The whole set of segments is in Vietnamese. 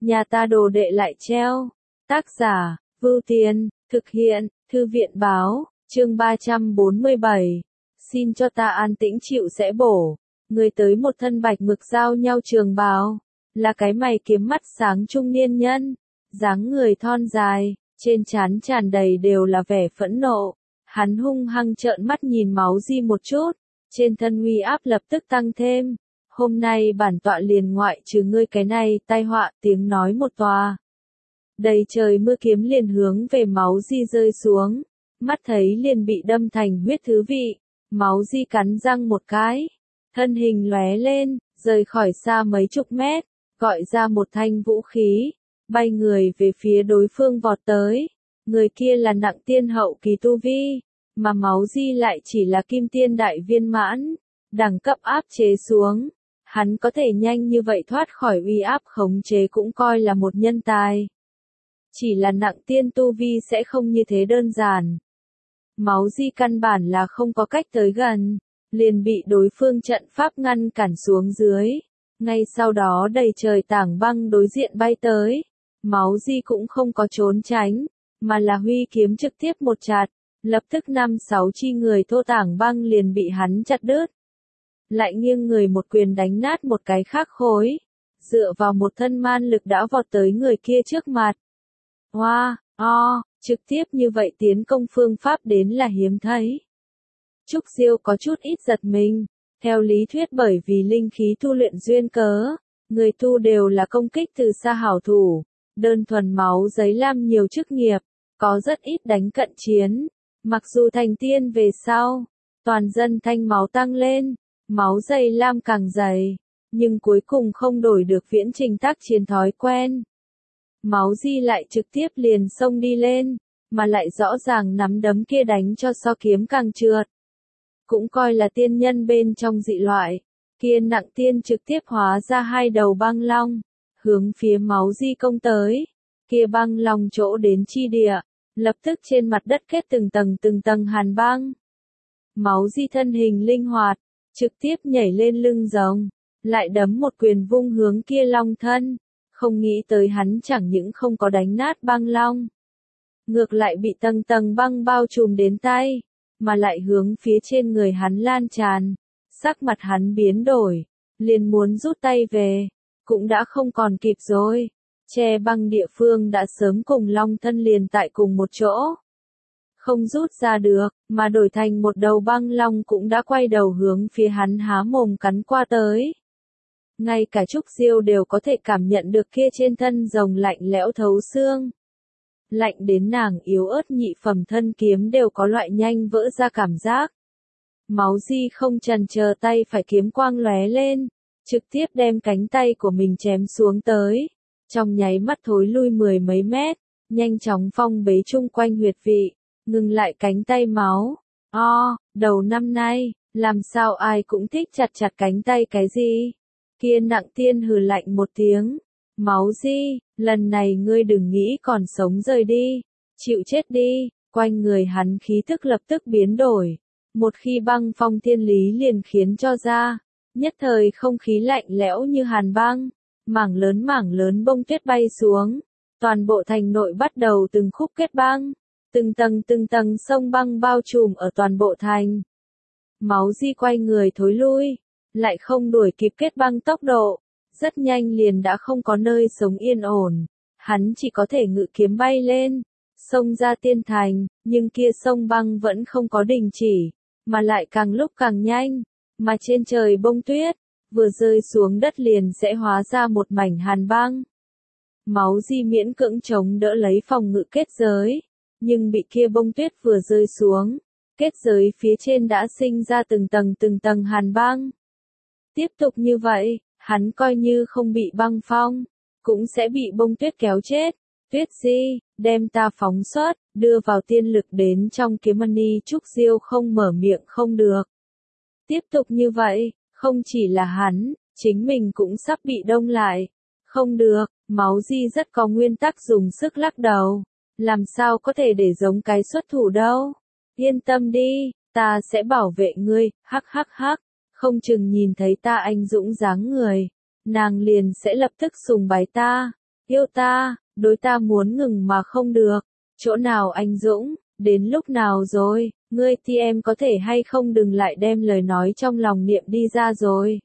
nhà ta đồ đệ lại treo. Tác giả, Vưu Tiên, thực hiện, Thư viện báo, chương 347. Xin cho ta an tĩnh chịu sẽ bổ. Người tới một thân bạch mực giao nhau trường bào, là cái mày kiếm mắt sáng trung niên nhân, dáng người thon dài, trên trán tràn đầy đều là vẻ phẫn nộ. Hắn hung hăng trợn mắt nhìn Máu Di một chút, trên thân uy áp lập tức tăng thêm. Hôm nay bản tọa liền ngoại trừ ngươi cái này tai họa, tiếng nói một tòa. Đầy trời mưa kiếm liền hướng về Máu Di rơi xuống, mắt thấy liền bị đâm thành huyết thứ vị. Máu Di cắn răng một cái, thân hình lóe lên, rời khỏi xa mấy chục mét, gọi ra một thanh vũ khí, bay người về phía đối phương vọt tới. Người kia là nặng tiên hậu kỳ tu vi, mà Máu Di lại chỉ là kim tiên đại viên mãn, đẳng cấp áp chế xuống. Hắn có thể nhanh như vậy thoát khỏi uy áp khống chế cũng coi là một nhân tài. Chỉ là nặng tiên tu vi sẽ không như thế đơn giản. Máu Di căn bản là không có cách tới gần, liền bị đối phương trận pháp ngăn cản xuống dưới. Ngay sau đó đầy trời tảng băng đối diện bay tới. Máu Di cũng không có trốn tránh, mà là huy kiếm trực tiếp một chặt, lập tức 5-6 chi người thô tảng băng liền bị hắn chặt đứt. Lại nghiêng người một quyền đánh nát một cái khác khối, dựa vào một thân man lực đã vọt tới người kia trước mặt. Trực tiếp như vậy tiến công phương pháp đến là hiếm thấy. Trúc Diêu có chút ít giật mình, theo lý thuyết bởi vì linh khí tu luyện duyên cớ, người tu đều là công kích từ xa hảo thủ, đơn thuần máu giấy lam nhiều chức nghiệp, có rất ít đánh cận chiến. Mặc dù thành tiên về sau, toàn dân thanh máu tăng lên, máu dày lam càng dày, nhưng cuối cùng không đổi được viễn trình tác chiến thói quen. Máu Di lại trực tiếp liền xông đi lên, mà lại rõ ràng nắm đấm kia đánh cho so kiếm càng trượt. Cũng coi là tiên nhân bên trong dị loại, kia nặng tiên trực tiếp hóa ra hai đầu băng long, hướng phía Máu Di công tới. Kia băng long chỗ đến chi địa, lập tức trên mặt đất kết từng tầng hàn băng. Máu Di thân hình linh hoạt, trực tiếp nhảy lên lưng rồng, lại đấm một quyền vung hướng kia long thân. Không nghĩ tới hắn chẳng những không có đánh nát băng long, ngược lại bị tầng băng bao trùm đến tay, mà lại hướng phía trên người hắn lan tràn. Sắc mặt hắn biến đổi, liền muốn rút tay về, cũng đã không còn kịp rồi. Che băng địa phương đã sớm cùng long thân liền tại cùng một chỗ, không rút ra được, mà đổi thành một đầu băng long cũng đã quay đầu hướng phía hắn há mồm cắn qua tới. Ngay cả Trúc Diêu đều có thể cảm nhận được kia trên thân rồng lạnh lẽo thấu xương. Lạnh đến nàng yếu ớt nhị phẩm thân kiếm đều có loại nhanh vỡ ra cảm giác. Máu Di không chần chờ, tay phải kiếm quang lóe lên, trực tiếp đem cánh tay của mình chém xuống tới. Trong nháy mắt thối lui 10 mấy mét, nhanh chóng phong bế chung quanh huyệt vị, ngừng lại cánh tay máu. Đầu năm nay, làm sao ai cũng thích chặt cánh tay cái gì? Kia nặng tiên hừ lạnh một tiếng. Máu Di, lần này ngươi đừng nghĩ còn sống rời đi, chịu chết đi. Quanh người hắn khí tức lập tức biến đổi. Một khi băng phong thiên lý liền khiến cho ra, nhất thời không khí lạnh lẽo như hàn băng, mảng lớn bông tuyết bay xuống, toàn bộ thành nội bắt đầu từng khúc kết băng, từng tầng sông băng bao trùm ở toàn bộ thành. Máu Di quay người thối lui, lại không đuổi kịp kết băng tốc độ, rất nhanh liền đã không có nơi sống yên ổn. Hắn chỉ có thể ngự kiếm bay lên, xông ra tiên thành, nhưng kia sông băng vẫn không có đình chỉ, mà lại càng lúc càng nhanh, mà trên trời bông tuyết, vừa rơi xuống đất liền sẽ hóa ra một mảnh hàn băng. Máu Di miễn cưỡng chống đỡ lấy phòng ngự kết giới, nhưng bị kia bông tuyết vừa rơi xuống, kết giới phía trên đã sinh ra từng tầng hàn băng. Tiếp tục như vậy, hắn coi như không bị băng phong, cũng sẽ bị bông tuyết kéo chết. Tuyết Di, đem ta phóng xuất, đưa vào tiên lực đến trong kiếm mani. Trúc Diêu không mở miệng không được. Tiếp tục như vậy, không chỉ là hắn, chính mình cũng sắp bị đông lại. Không được, Máu Di rất có nguyên tắc dùng sức lắc đầu. Làm sao có thể để giống cái xuất thủ đâu. Yên tâm đi, ta sẽ bảo vệ ngươi, hắc. Không chừng nhìn thấy ta anh dũng dáng người, nàng liền sẽ lập tức sùng bái ta. Yêu ta, đối ta muốn ngừng mà không được. Chỗ nào anh Dũng, đến lúc nào rồi, ngươi thì em có thể hay không đừng lại đem lời nói trong lòng niệm đi ra rồi.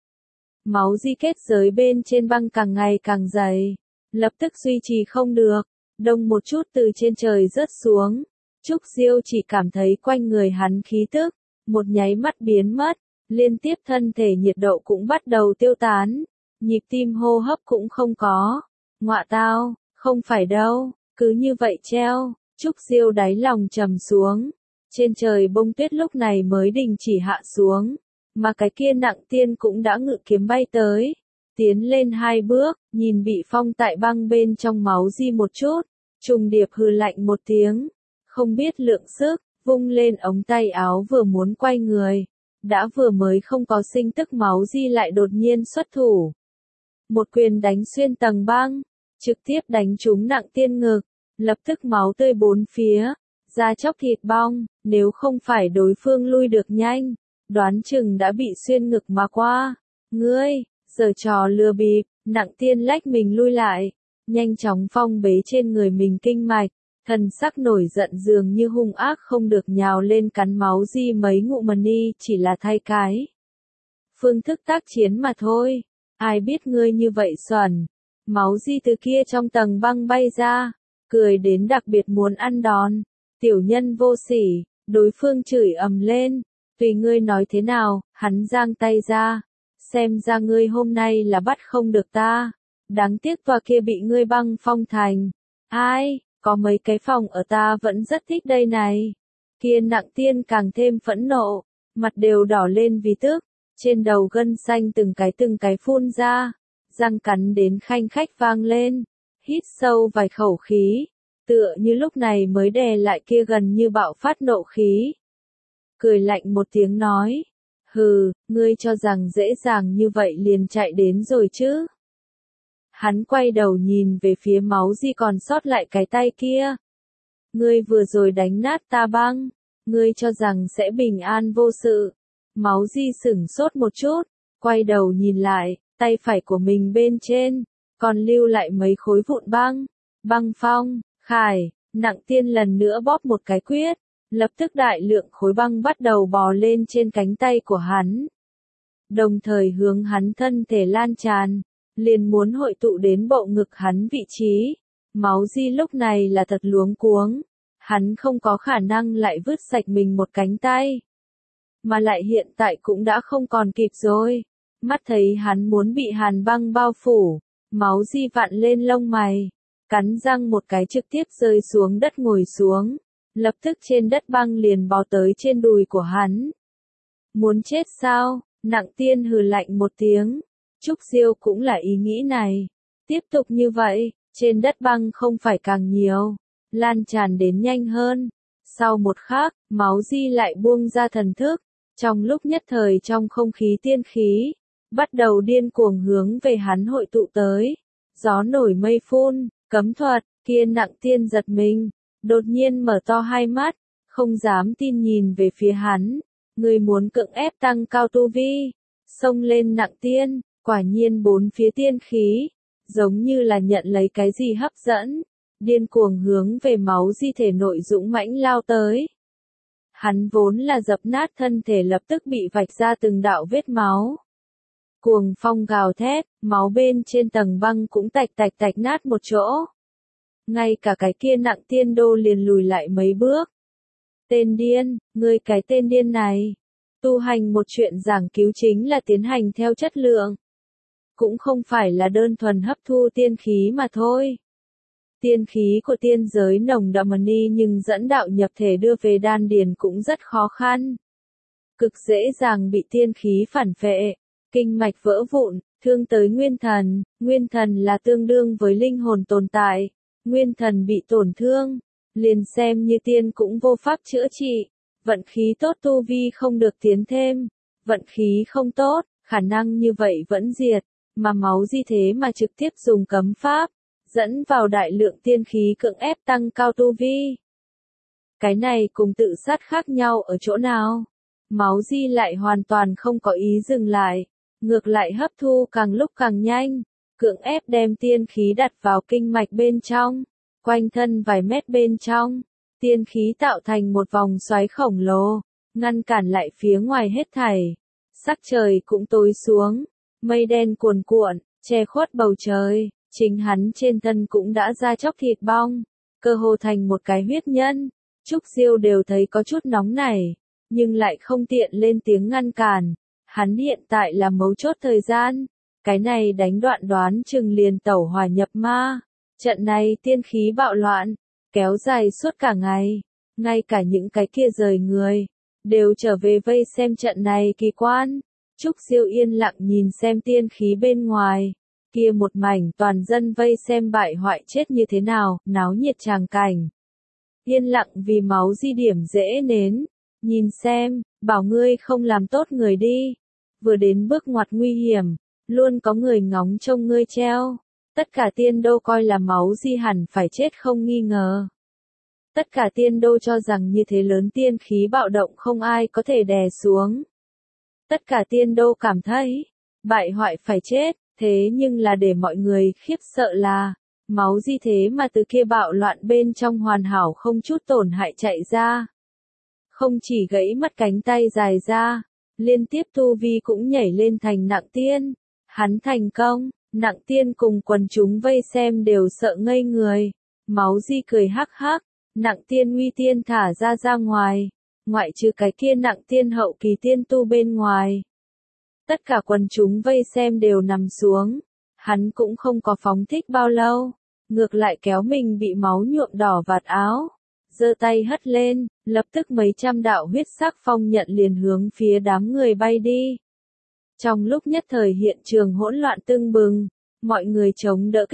Máu di kết giới bên trên băng càng ngày càng dày, lập tức duy trì không được, đông một chút từ trên trời rớt xuống. Trúc Diêu chỉ cảm thấy quanh người hắn khí tức, một nháy mắt biến mất, liên tiếp thân thể nhiệt độ cũng bắt đầu tiêu tán, nhịp tim hô hấp cũng không có. Ngọa tao, không phải đâu, cứ như vậy treo. Trúc Diêu đáy lòng trầm xuống, trên trời bông tuyết lúc này mới đình chỉ hạ xuống, mà cái kia Nặng Tiên cũng đã ngự kiếm bay tới, tiến lên 2 bước, nhìn bị phong tại băng bên trong máu di một chút, trùng điệp hừ lạnh một tiếng, không biết lượng sức, vung lên ống tay áo vừa muốn quay người, đã vừa mới không có sinh tức máu di lại đột nhiên xuất thủ. Một quyền đánh xuyên tầng băng, trực tiếp đánh trúng Nặng Tiên ngực, lập tức máu tươi bốn phía, da chóc thịt bong, nếu không phải đối phương lui được nhanh, đoán chừng đã bị xuyên ngực mà qua. Ngươi, giở trò lừa bịp, Nặng Tiên lách mình lui lại, nhanh chóng phong bế trên người mình kinh mạch, thần sắc nổi giận dường như hung ác không được nhào lên cắn máu di mấy ngụ mần y, chỉ là thay cái phương thức tác chiến mà thôi. Ai biết ngươi như vậy xuẩn. Máu di từ kia trong tầng băng bay ra, cười đến đặc biệt muốn ăn đòn. Tiểu nhân vô sỉ, đối phương chửi ầm lên, tùy ngươi nói thế nào, hắn giang tay ra, xem ra ngươi hôm nay là bắt không được ta. Đáng tiếc tòa kia bị ngươi băng phong thành. Ai, có mấy cái phòng ở ta vẫn rất thích đây này. Kia Nặng Tiên càng thêm phẫn nộ, mặt đều đỏ lên vì tức, trên đầu gân xanh từng cái phun ra, răng cắn đến khanh khách vang lên, hít sâu vài khẩu khí, tựa như lúc này mới đè lại kia gần như bạo phát nộ khí. Cười lạnh một tiếng nói, hừ, ngươi cho rằng dễ dàng như vậy liền chạy đến rồi chứ. Hắn quay đầu nhìn về phía máu di còn sót lại cái tay kia. Ngươi vừa rồi đánh nát ta băng, ngươi cho rằng sẽ bình an vô sự. Máu di sửng sốt một chút, quay đầu nhìn lại, tay phải của mình bên trên, còn lưu lại mấy khối vụn băng. Băng phong, khải, Nặng Tiên lần nữa bóp một cái quyết, lập tức đại lượng khối băng bắt đầu bò lên trên cánh tay của hắn. Đồng thời hướng hắn thân thể lan tràn, liền muốn hội tụ đến bộ ngực hắn vị trí. Máu di lúc này là thật luống cuống, hắn không có khả năng lại vứt sạch mình một cánh tay. Mà lại hiện tại cũng đã không còn kịp rồi. Mắt thấy hắn muốn bị hàn băng bao phủ, máu di vặn lên lông mày, cắn răng một cái trực tiếp rơi xuống đất ngồi xuống, lập tức trên đất băng liền bò tới trên đùi của hắn. Muốn chết sao? Nặng Tiên hừ lạnh một tiếng. Trúc Diêu cũng là ý nghĩ này. Tiếp tục như vậy, trên đất băng không phải càng nhiều, lan tràn đến nhanh hơn. Sau một khắc, máu di lại buông ra thần thức. Trong lúc nhất thời trong không khí tiên khí, bắt đầu điên cuồng hướng về hắn hội tụ tới. Gió nổi mây phun, cấm thuật, kia Nặng Tiên giật mình, đột nhiên mở to hai mắt, không dám tin nhìn về phía hắn. Người muốn cưỡng ép tăng cao tu vi, xông lên Nặng Tiên, quả nhiên bốn phía tiên khí, giống như là nhận lấy cái gì hấp dẫn, điên cuồng hướng về máu di thể nội dũng mãnh lao tới. Hắn vốn là dập nát thân thể lập tức bị vạch ra từng đạo vết máu. Cuồng phong gào thét, máu bên trên tầng băng cũng tạch nát một chỗ. Ngay cả cái kia Nặng Tiên đô liền lùi lại mấy bước. Tên điên, ngươi cái tên điên này. Tu hành một chuyện giảng cứu chính là tiến hành theo chất lượng. Cũng không phải là đơn thuần hấp thu tiên khí mà thôi. Tiên khí của tiên giới nồng đậm ni nhưng dẫn đạo nhập thể đưa về đan điền cũng rất khó khăn. Cực dễ dàng bị tiên khí phản phệ, kinh mạch vỡ vụn, thương tới nguyên thần là tương đương với linh hồn tồn tại, nguyên thần bị tổn thương, liền xem như tiên cũng vô pháp chữa trị, vận khí tốt tu vi không được tiến thêm, vận khí không tốt, khả năng như vậy vẫn diệt, mà máu di thế mà trực tiếp dùng cấm pháp, dẫn vào đại lượng tiên khí cưỡng ép tăng cao tu vi. Cái này cùng tự sát khác nhau ở chỗ nào? Máu di lại hoàn toàn không có ý dừng lại, ngược lại hấp thu càng lúc càng nhanh, cưỡng ép đem tiên khí đặt vào kinh mạch bên trong, quanh thân vài mét bên trong, tiên khí tạo thành một vòng xoáy khổng lồ, ngăn cản lại phía ngoài hết thảy. Sắc trời cũng tối xuống, mây đen cuồn cuộn, che khuất bầu trời, chính hắn trên thân cũng đã ra chóc thịt bong, cơ hồ thành một cái huyết nhân. Trúc Diêu đều thấy có chút nóng nảy, nhưng lại không tiện lên tiếng ngăn cản. Hắn hiện tại là mấu chốt thời gian, cái này đánh đoạn đoán chừng liền tẩu hỏa nhập ma. Trận này tiên khí bạo loạn, kéo dài suốt cả ngày, ngay cả những cái kia rời người, đều trở về vây xem trận này kỳ quan. Trúc Diêu yên lặng nhìn xem tiên khí bên ngoài, kia một mảnh toàn dân vây xem bại hoại chết như thế nào, náo nhiệt tràng cảnh. Yên lặng vì máu di điểm dễ nến, nhìn xem, bảo ngươi không làm tốt người đi. Vừa đến bước ngoặt nguy hiểm, luôn có người ngóng trông ngươi treo. Tất cả tiên đô coi là máu di hẳn phải chết không nghi ngờ. Tất cả tiên đô cho rằng như thế lớn tiên khí bạo động không ai có thể đè xuống. Tất cả tiên đô cảm thấy, bại hoại phải chết, thế nhưng là để mọi người khiếp sợ là, máu di thế mà từ kia bạo loạn bên trong hoàn hảo không chút tổn hại chạy ra. Không chỉ gãy mất cánh tay dài ra, liên tiếp tu vi cũng nhảy lên thành nặng tiên. Hắn thành công, nặng tiên cùng quần chúng vây xem đều sợ ngây người. Máu di cười hắc hắc, nặng tiên uy tiên thả ra ngoài, ngoại trừ cái kia nặng tiên hậu kỳ tiên tu bên ngoài. Tất cả quần chúng vây xem đều nằm xuống, hắn cũng không có phóng thích bao lâu, ngược lại kéo mình bị máu nhuộm đỏ vạt áo, giơ tay hất lên, lập tức mấy trăm đạo huyết sắc phong nhận liền hướng phía đám người bay đi. Trong lúc nhất thời hiện trường hỗn loạn tưng bừng, mọi người chống đỡ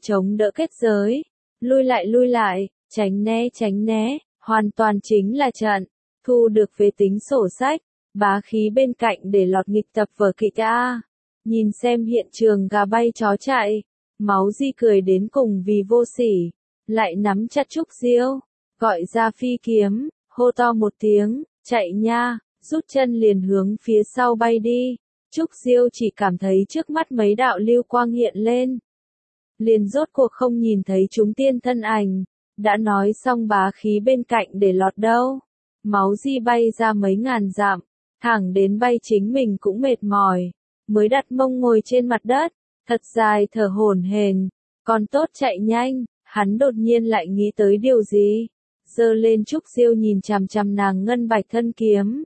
kết giới, lui lại, tránh né, hoàn toàn chính là trận, thu được về tính sổ sách, bá khí bên cạnh để lọt nghịch tập vở kịch A. Nhìn xem hiện trường gà bay chó chạy, máu di cười đến cùng vì vô sỉ, lại nắm chặt Trúc Diêu, gọi ra phi kiếm, hô to một tiếng, chạy nha, rút chân liền hướng phía sau bay đi. Trúc Diêu chỉ cảm thấy trước mắt mấy đạo lưu quang hiện lên. Liền rốt cuộc không nhìn thấy chúng tiên thân ảnh, đã nói xong bá khí bên cạnh để lọt đâu. Máu di bay ra mấy ngàn dặm, thẳng đến bay chính mình cũng mệt mỏi, mới đặt mông ngồi trên mặt đất, thật dài thở hổn hển, còn tốt chạy nhanh, hắn đột nhiên lại nghĩ tới điều gì, giơ lên Trúc Diêu nhìn chằm chằm nàng ngân bạch thân kiếm.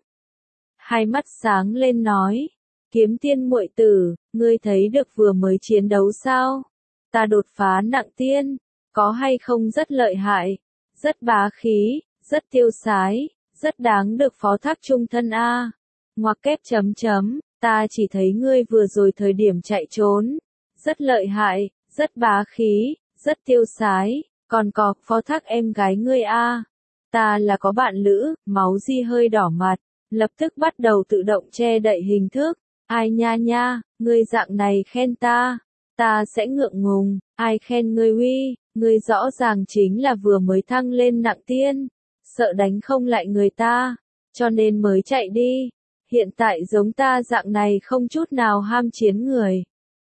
Hai mắt sáng lên nói, kiếm tiên muội tử, ngươi thấy được vừa mới chiến đấu sao? Ta đột phá nặng tiên, có hay không rất lợi hại, rất bá khí, rất tiêu sái, rất đáng được phó thác trung thân a. Ngoặc kép chấm chấm, ta chỉ thấy ngươi vừa rồi thời điểm chạy trốn, rất lợi hại, rất bá khí, rất tiêu sái, còn có phó thác em gái ngươi a. Ta là có bạn lữ, máu di hơi đỏ mặt, lập tức bắt đầu tự động che đậy hình thức. Ai nha, ngươi dạng này khen ta sẽ ngượng ngùng, ai khen ngươi uy, ngươi rõ ràng chính là vừa mới thăng lên nặng tiên, sợ đánh không lại người ta, cho nên mới chạy đi. Hiện tại giống ta dạng này không chút nào ham chiến người.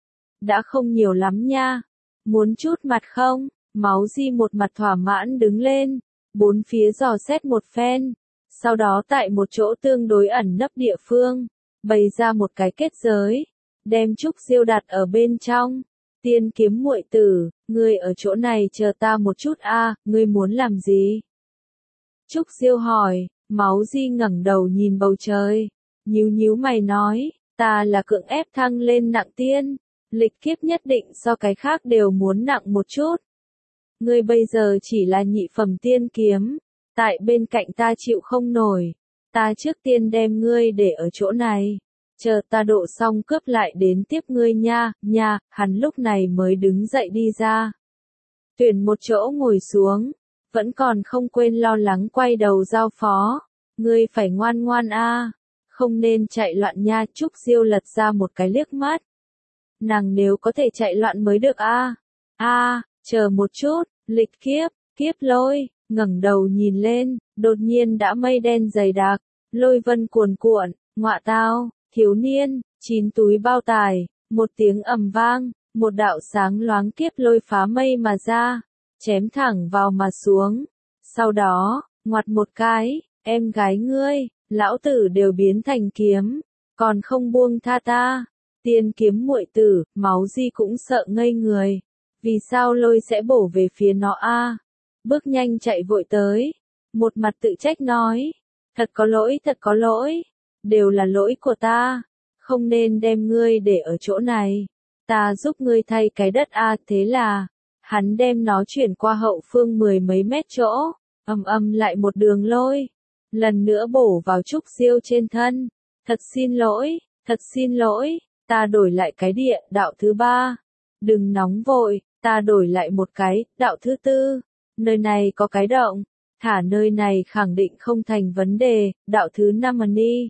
Đã không nhiều lắm nha, muốn chút mặt không? Máu di một mặt thỏa mãn đứng lên, bốn phía dò xét một phen, sau đó tại một chỗ tương đối ẩn nấp địa phương, bày ra một cái kết giới, đem Trúc Diêu đặt ở bên trong. Tiên kiếm muội tử, ngươi ở chỗ này chờ ta một chút a, ngươi muốn làm gì? Trúc Diêu hỏi, máu di ngẩng đầu nhìn bầu trời, nhíu mày nói, ta là cưỡng ép thăng lên nặng tiên, lịch kiếp nhất định so cái khác đều muốn nặng một chút. Ngươi bây giờ chỉ là nhị phẩm tiên kiếm, tại bên cạnh ta chịu không nổi, ta trước tiên đem ngươi để ở chỗ này, chờ ta độ xong cướp lại đến tiếp ngươi nha, hắn lúc này mới đứng dậy đi ra. Tuyển một chỗ ngồi xuống, vẫn còn không quên lo lắng quay đầu giao phó, ngươi phải ngoan a, không nên chạy loạn nha. Trúc Diêu lật ra một cái liếc mắt. Nàng nếu có thể chạy loạn mới được a. Chờ một chút, lịch kiếp lôi, ngẩng đầu nhìn lên, đột nhiên đã mây đen dày đặc, lôi vân cuồn cuộn, ngọa tao, thiếu niên, 9 túi bao tải, một tiếng ầm vang, Một đạo sáng loáng kiếp lôi phá mây mà ra, chém thẳng vào mà xuống. Sau đó, ngoặt một cái, em gái ngươi, lão tử đều biến thành kiếm, còn không buông tha ta. Tiên kiếm muội tử, Máu Di cũng sợ ngây người. Vì sao lôi sẽ bổ về phía nó a? Bước nhanh chạy vội tới, một mặt tự trách nói, thật có lỗi, đều là lỗi của ta, không nên đem ngươi để ở chỗ này, ta giúp ngươi thay cái đất a. Thế là, hắn đem nó chuyển qua hậu phương 10 mấy mét chỗ, ầm lại một đường lôi, lần nữa bổ vào Trúc Diêu trên thân. Thật xin lỗi, ta đổi lại cái địa đạo thứ 3. Đừng nóng vội, ta đổi lại một cái, đạo thứ 4. Nơi này có cái động, thả nơi này khẳng định không thành vấn đề, đạo thứ 5 đi.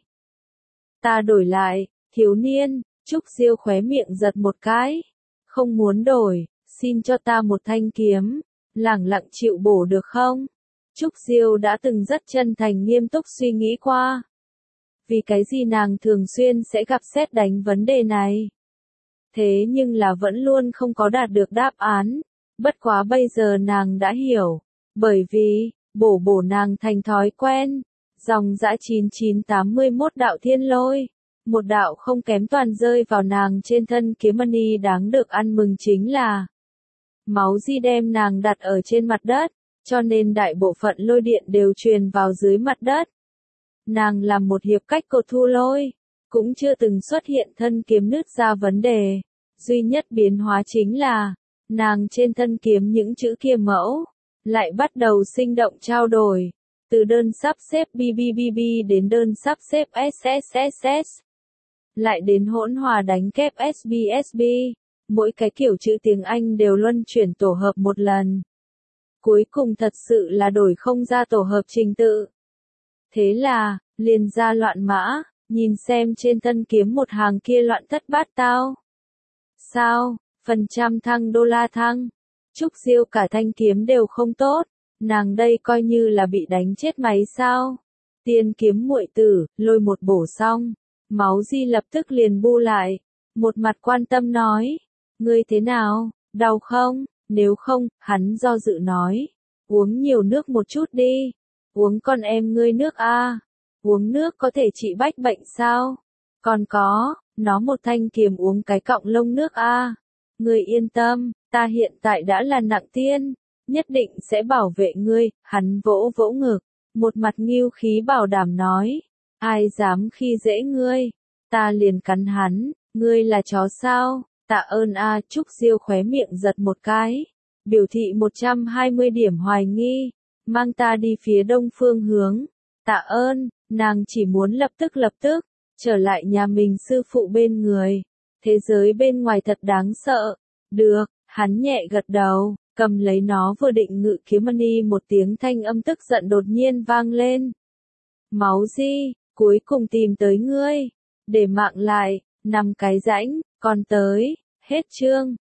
Ta đổi lại, thiếu niên, Trúc Diêu khóe miệng giật một cái. Không muốn đổi, xin cho ta một thanh kiếm, lẳng lặng chịu bổ được không? Trúc Diêu đã từng rất chân thành nghiêm túc suy nghĩ qua. Vì cái gì nàng thường xuyên sẽ gặp sét đánh vấn đề này. Thế nhưng là vẫn luôn không có đạt được đáp án. Bất quá bây giờ nàng đã hiểu. Bởi vì, bổ nàng thành thói quen. Dòng dã 9981 đạo thiên lôi. Một đạo không kém toàn rơi vào nàng trên thân kiếm mani. Đáng được ăn mừng chính là Máu Di đem nàng đặt ở trên mặt đất, cho nên đại bộ phận lôi điện đều truyền vào dưới mặt đất. Nàng làm một hiệp cách cột thu lôi, cũng chưa từng xuất hiện thân kiếm nứt ra vấn đề. Duy nhất biến hóa chính là, nàng trên thân kiếm những chữ kia mẫu, lại bắt đầu sinh động trao đổi. Từ đơn sắp xếp BBBB đến đơn sắp xếp SSSS. Lại đến hỗn hòa đánh kép SBSB. Mỗi cái kiểu chữ tiếng Anh đều luân chuyển tổ hợp một lần. Cuối cùng thật sự là đổi không ra tổ hợp trình tự. Thế là, liền ra loạn mã, nhìn xem trên thân kiếm một hàng kia loạn thất bát tao. Sao, phần trăm thăng đô la thăng. Trúc Diêu cả thanh kiếm đều không tốt, nàng đây coi như là bị đánh chết máy sao. Tiên kiếm muội tử, lôi một bổ xong, Máu Di lập tức liền bu lại, một mặt quan tâm nói, ngươi thế nào, đau không? Nếu không, hắn do dự nói, uống nhiều nước một chút đi, uống con em ngươi nước a. Uống nước có thể trị bách bệnh sao? Còn có, nó một thanh kiềm uống cái cọng lông nước a. Ngươi yên tâm, ta hiện tại đã là nặng tiên, nhất định sẽ bảo vệ ngươi. Hắn vỗ vỗ ngực, một mặt nghêu khí bảo đảm nói, ai dám khi dễ ngươi, ta liền cắn hắn. Ngươi là chó sao? Tạ ơn a. Trúc Diêu khóe miệng giật một cái, biểu thị 120 điểm hoài nghi, mang ta đi phía đông phương hướng. Tạ ơn. Nàng chỉ muốn lập tức, trở lại nhà mình sư phụ bên người. Thế giới bên ngoài thật đáng sợ. Được, hắn nhẹ gật đầu, cầm lấy nó vừa định ngự kiếm mani, một tiếng thanh âm tức giận đột nhiên vang lên. Máu Di, cuối cùng tìm tới ngươi. Để mạng lại, 5 cái rãnh, còn tới. Hết chương.